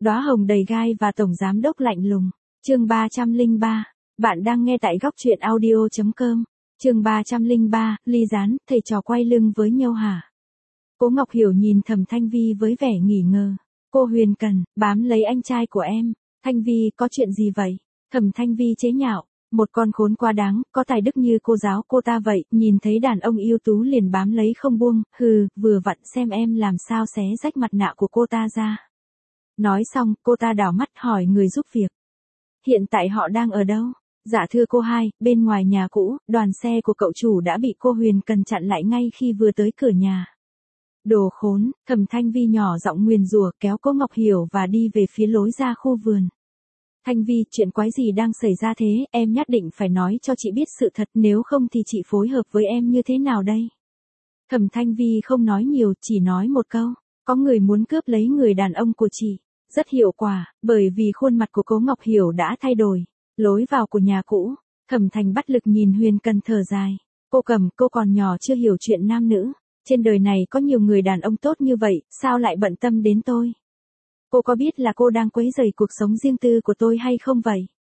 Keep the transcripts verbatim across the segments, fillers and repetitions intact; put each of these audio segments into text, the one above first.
Đóa hồng đầy gai và tổng giám đốc lạnh lùng. Chương ba trăm lẻ ba. Bạn đang nghe tại góc truyện audio chấm com. Chương ba trăm lẻ ba, ly gián, thầy trò quay lưng với nhau hả? Cố Ngọc Hiểu nhìn Thẩm Thanh Vi với vẻ nghỉ ngờ. Cô Huyền Cần, bám lấy anh trai của em. Thanh Vi, có chuyện gì vậy? Thẩm Thanh Vi chế nhạo. Một con khốn quá đáng, có tài đức như cô giáo cô ta vậy, nhìn thấy đàn ông ưu tú liền bám lấy không buông, hừ, vừa vặn xem em làm sao xé rách mặt nạ của cô ta ra. Nói xong, cô ta đảo mắt hỏi người giúp việc. Hiện tại họ đang ở đâu? Dạ thưa cô hai, bên ngoài nhà cũ, đoàn xe của cậu chủ đã bị cô Huyền Cần chặn lại ngay khi vừa tới cửa nhà. Đồ khốn, Thẩm Thanh Vi nhỏ giọng nguyền rủa kéo cô Ngọc Hiểu và đi về phía lối ra khu vườn. Thanh Vi, chuyện quái gì đang xảy ra thế, em nhất định phải nói cho chị biết sự thật, nếu không thì chị phối hợp với em như thế nào đây? Thẩm Thanh Vi không nói nhiều, chỉ nói một câu, có người muốn cướp lấy người đàn ông của chị. Rất hiệu quả, bởi vì khuôn mặt của Cố Ngọc Hiểu đã thay đổi. Lối vào của nhà cũ, Thẩm Thành bất lực nhìn Huyền Cần thở dài. Cô Cầm, cô còn nhỏ chưa hiểu chuyện nam nữ. Trên đời này có nhiều người đàn ông tốt như vậy, sao lại bận tâm đến tôi? Cô có biết là cô đang quấy rầy cuộc sống riêng tư của tôi hay không vậy?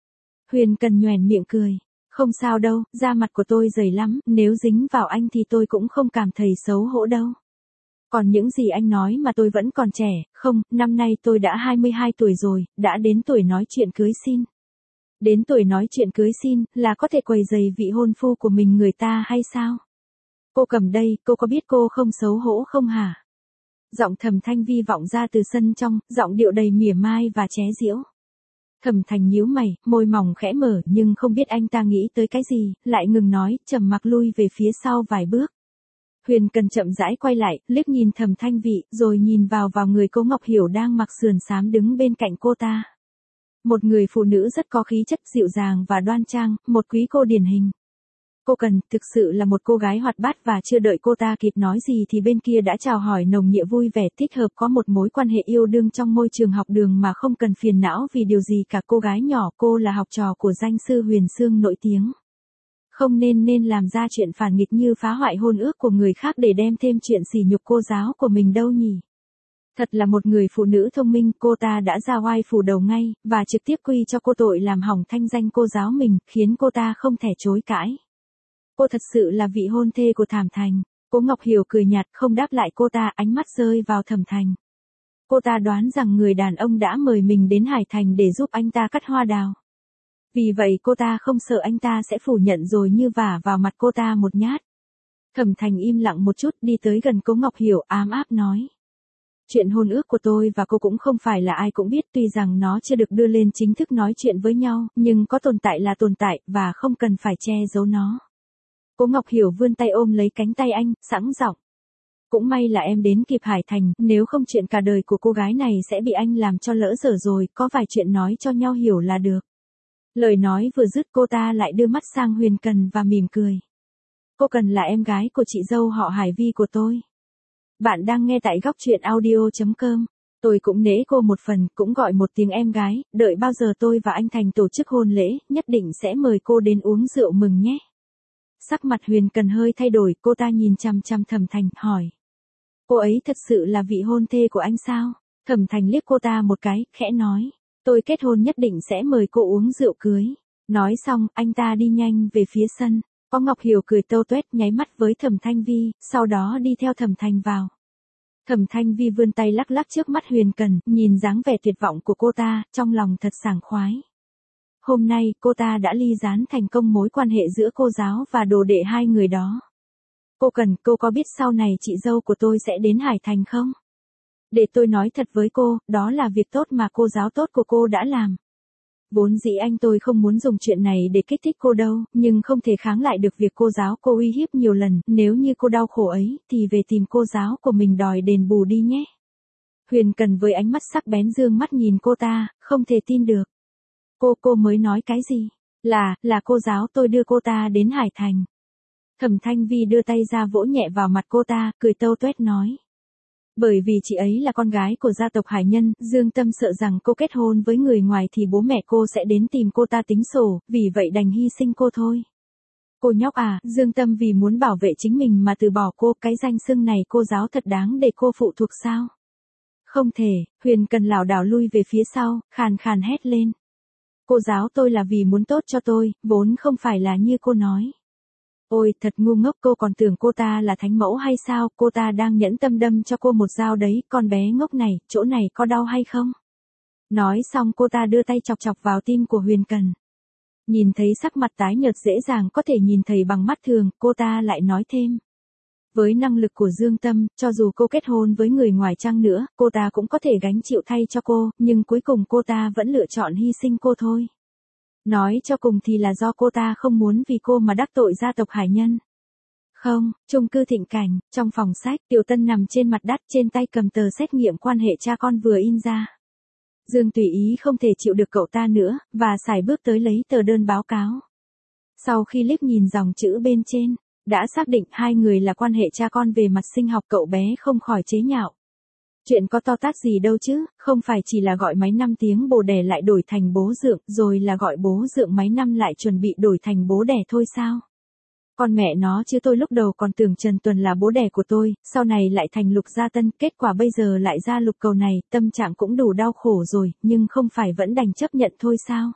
Huyền Cần nhoẻn miệng cười. Không sao đâu, da mặt của tôi dày lắm, nếu dính vào anh thì tôi cũng không cảm thấy xấu hổ đâu. Còn những gì anh nói mà tôi vẫn còn trẻ, không, năm nay tôi đã hai mươi hai tuổi rồi, đã đến tuổi nói chuyện cưới xin. Đến tuổi nói chuyện cưới xin, là có thể quấy rầy vị hôn phu của mình người ta hay sao? Cô Cầm đây, cô có biết cô không xấu hổ không hả? Giọng Thẩm Thanh Vi vọng ra từ sân trong, giọng điệu đầy mỉa mai và chế giễu. Thẩm Thành nhíu mày, môi mỏng khẽ mở nhưng không biết anh ta nghĩ tới cái gì, lại ngừng nói, trầm mặc lui về phía sau vài bước. Huyền Cần chậm rãi quay lại, liếc nhìn Thẩm Thanh Vi, rồi nhìn vào vào người Cố Ngọc Hiểu đang mặc sườn xám đứng bên cạnh cô ta. Một người phụ nữ rất có khí chất dịu dàng và đoan trang, một quý cô điển hình. Cô Cần, thực sự là một cô gái hoạt bát và chưa đợi cô ta kịp nói gì thì bên kia đã chào hỏi nồng nhiệt vui vẻ thích hợp có một mối quan hệ yêu đương trong môi trường học đường mà không cần phiền não vì điều gì cả. Cô gái nhỏ, cô là học trò của danh sư Huyền Sương nổi tiếng. Không nên nên làm ra chuyện phản nghịch như phá hoại hôn ước của người khác để đem thêm chuyện sỉ nhục cô giáo của mình đâu nhỉ. Thật là một người phụ nữ thông minh, cô ta đã ra oai phủ đầu ngay, và trực tiếp quy cho cô tội làm hỏng thanh danh cô giáo mình, khiến cô ta không thể chối cãi. Cô thật sự là vị hôn thê của Thẩm Thành. Cố Ngọc Hiểu cười nhạt không đáp lại cô ta, ánh mắt rơi vào Thẩm Thành. Cô ta đoán rằng người đàn ông đã mời mình đến Hải Thành để giúp anh ta cắt hoa đào. Vì vậy cô ta không sợ anh ta sẽ phủ nhận rồi như vả vào mặt cô ta một nhát. Thẩm Thành im lặng một chút đi tới gần Cố Ngọc Hiểu ám áp nói. Chuyện hôn ước của tôi và cô cũng không phải là ai cũng biết, tuy rằng nó chưa được đưa lên chính thức nói chuyện với nhau, nhưng có tồn tại là tồn tại và không cần phải che giấu nó. Cố Ngọc Hiểu vươn tay ôm lấy cánh tay anh, sẵn giọng. Cũng may là em đến kịp Hải Thành, nếu không chuyện cả đời của cô gái này sẽ bị anh làm cho lỡ dở rồi, có vài chuyện nói cho nhau hiểu là được. Lời nói vừa dứt cô ta lại đưa mắt sang Huyền Cần và mỉm cười. Cô Cần là em gái của chị dâu họ Hải Vi của tôi. Bạn đang nghe tại góc truyện audio chấm com. Tôi cũng nể cô một phần, cũng gọi một tiếng em gái, đợi bao giờ tôi và anh Thành tổ chức hôn lễ, nhất định sẽ mời cô đến uống rượu mừng nhé. Sắc mặt Huyền Cần hơi thay đổi, cô ta nhìn chằm chằm Thẩm Thành, hỏi. Cô ấy thật sự là vị hôn thê của anh sao? Thẩm Thành liếc cô ta một cái, khẽ nói. Tôi kết hôn nhất định sẽ mời cô uống rượu cưới. Nói xong, anh ta đi nhanh về phía sân. Có Ngọc Hiểu cười tâu tuét nháy mắt với Thẩm Thanh Vi, sau đó đi theo Thẩm Thành vào. Thẩm Thanh Vi vươn tay lắc lắc trước mắt Huyền Cần, nhìn dáng vẻ tuyệt vọng của cô ta, trong lòng thật sảng khoái. Hôm nay, cô ta đã ly gián thành công mối quan hệ giữa cô giáo và đồ đệ hai người đó. Cô Cần, cô có biết sau này chị dâu của tôi sẽ đến Hải Thành không? Để tôi nói thật với cô, đó là việc tốt mà cô giáo tốt của cô đã làm. Vốn dĩ anh tôi không muốn dùng chuyện này để kích thích cô đâu, nhưng không thể kháng lại được việc cô giáo cô uy hiếp nhiều lần, nếu như cô đau khổ ấy, thì về tìm cô giáo của mình đòi đền bù đi nhé. Huyền Cần với ánh mắt sắc bén dương mắt nhìn cô ta, không thể tin được. Cô, cô mới nói cái gì? Là, là cô giáo tôi đưa cô ta đến Hải Thành. Thẩm Thanh Vi đưa tay ra vỗ nhẹ vào mặt cô ta, cười tâu tuét nói. Bởi vì chị ấy là con gái của gia tộc Hải Nhân, Dương Tâm sợ rằng cô kết hôn với người ngoài thì bố mẹ cô sẽ đến tìm cô ta tính sổ, vì vậy đành hy sinh cô thôi. Cô nhóc à, Dương Tâm vì muốn bảo vệ chính mình mà từ bỏ cô, cái danh xưng này cô giáo thật đáng để cô phụ thuộc sao? Không thể, Huyền Cần lảo đảo lui về phía sau, khàn khàn hét lên. Cô giáo tôi là vì muốn tốt cho tôi, vốn không phải là như cô nói. Ôi, thật ngu ngốc, cô còn tưởng cô ta là thánh mẫu hay sao, cô ta đang nhẫn tâm đâm cho cô một dao đấy, con bé ngốc này, chỗ này có đau hay không? Nói xong cô ta đưa tay chọc chọc vào tim của Huyền Cần. Nhìn thấy sắc mặt tái nhợt dễ dàng có thể nhìn thấy bằng mắt thường, cô ta lại nói thêm. Với năng lực của Dương Tâm, cho dù cô kết hôn với người ngoài chăng nữa, cô ta cũng có thể gánh chịu thay cho cô, nhưng cuối cùng cô ta vẫn lựa chọn hy sinh cô thôi. Nói cho cùng thì là do cô ta không muốn vì cô mà đắc tội gia tộc Hải Nhân. Không, chung cư Thịnh Cảnh, trong phòng sách, Tiểu Tân nằm trên mặt đất, trên tay cầm tờ xét nghiệm quan hệ cha con vừa in ra. Dương Tùy Ý không thể chịu được cậu ta nữa, và sải bước tới lấy tờ đơn báo cáo. Sau khi liếc nhìn dòng chữ bên trên, đã xác định hai người là quan hệ cha con về mặt sinh học, cậu bé không khỏi chế nhạo. Chuyện có to tát gì đâu chứ, không phải chỉ là gọi máy năm tiếng bồ đẻ lại đổi thành bố dượng, rồi là gọi bố dượng máy năm lại chuẩn bị đổi thành bố đẻ thôi sao? Con mẹ nó chứ, tôi lúc đầu còn tưởng Trần Tuần là bố đẻ của tôi, sau này lại thành Lục Gia Tân, kết quả bây giờ lại ra Lục Cầu này, tâm trạng cũng đủ đau khổ rồi, nhưng không phải vẫn đành chấp nhận thôi sao?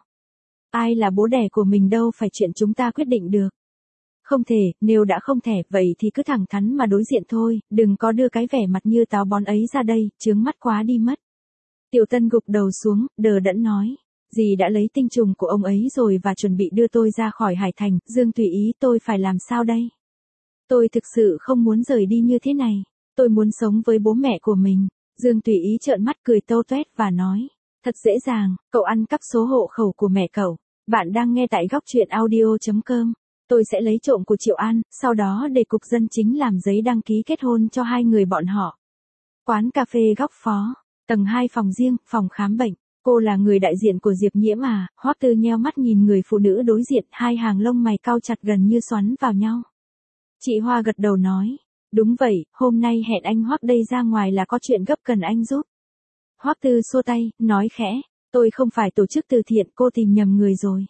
Ai là bố đẻ của mình đâu phải chuyện chúng ta quyết định được. Không thể, nếu đã không thể, vậy thì cứ thẳng thắn mà đối diện thôi, đừng có đưa cái vẻ mặt như táo bón ấy ra đây, chướng mắt quá đi mất. Tiểu Tân gục đầu xuống, đờ đẫn nói. Dì đã lấy tinh trùng của ông ấy rồi và chuẩn bị đưa tôi ra khỏi Hải Thành, Dương Tùy Ý, tôi phải làm sao đây? Tôi thực sự không muốn rời đi như thế này, tôi muốn sống với bố mẹ của mình. Dương Tùy Ý trợn mắt cười tâu tuét và nói, thật dễ dàng, cậu ăn cắp số hộ khẩu của mẹ cậu. Bạn đang nghe tại góc truyện audio chấm com. Tôi sẽ lấy trộm của Triệu An, sau đó để cục dân chính làm giấy đăng ký kết hôn cho hai người bọn họ. Quán cà phê góc phó, tầng hai phòng riêng, phòng khám bệnh. Cô là người đại diện của Diệp Nhiễm à? Hoắc Tư nheo mắt nhìn người phụ nữ đối diện, hai hàng lông mày cau chặt gần như xoắn vào nhau. Chị Hoa gật đầu nói, đúng vậy, hôm nay hẹn anh Hoắc đây ra ngoài là có chuyện gấp cần anh giúp. Hoắc Tư xua tay, nói khẽ, tôi không phải tổ chức từ thiện, cô tìm nhầm người rồi.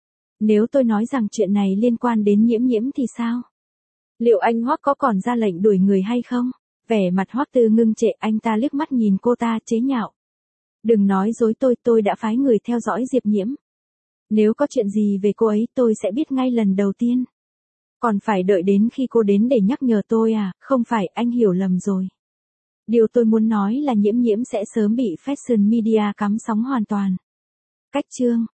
Nếu tôi nói rằng chuyện này liên quan đến Nhiễm Nhiễm thì sao? Liệu anh Hoắc có còn ra lệnh đuổi người hay không? Vẻ mặt Hoắc Tư ngưng trệ, anh ta liếc mắt nhìn cô ta chế nhạo. Đừng nói dối tôi, tôi đã phái người theo dõi Diệp Nhiễm. Nếu có chuyện gì về cô ấy tôi sẽ biết ngay lần đầu tiên. Còn phải đợi đến khi cô đến để nhắc nhở tôi à? Không phải, anh hiểu lầm rồi. Điều tôi muốn nói là Nhiễm Nhiễm sẽ sớm bị Fashion Media cắm sóng hoàn toàn. Cách chương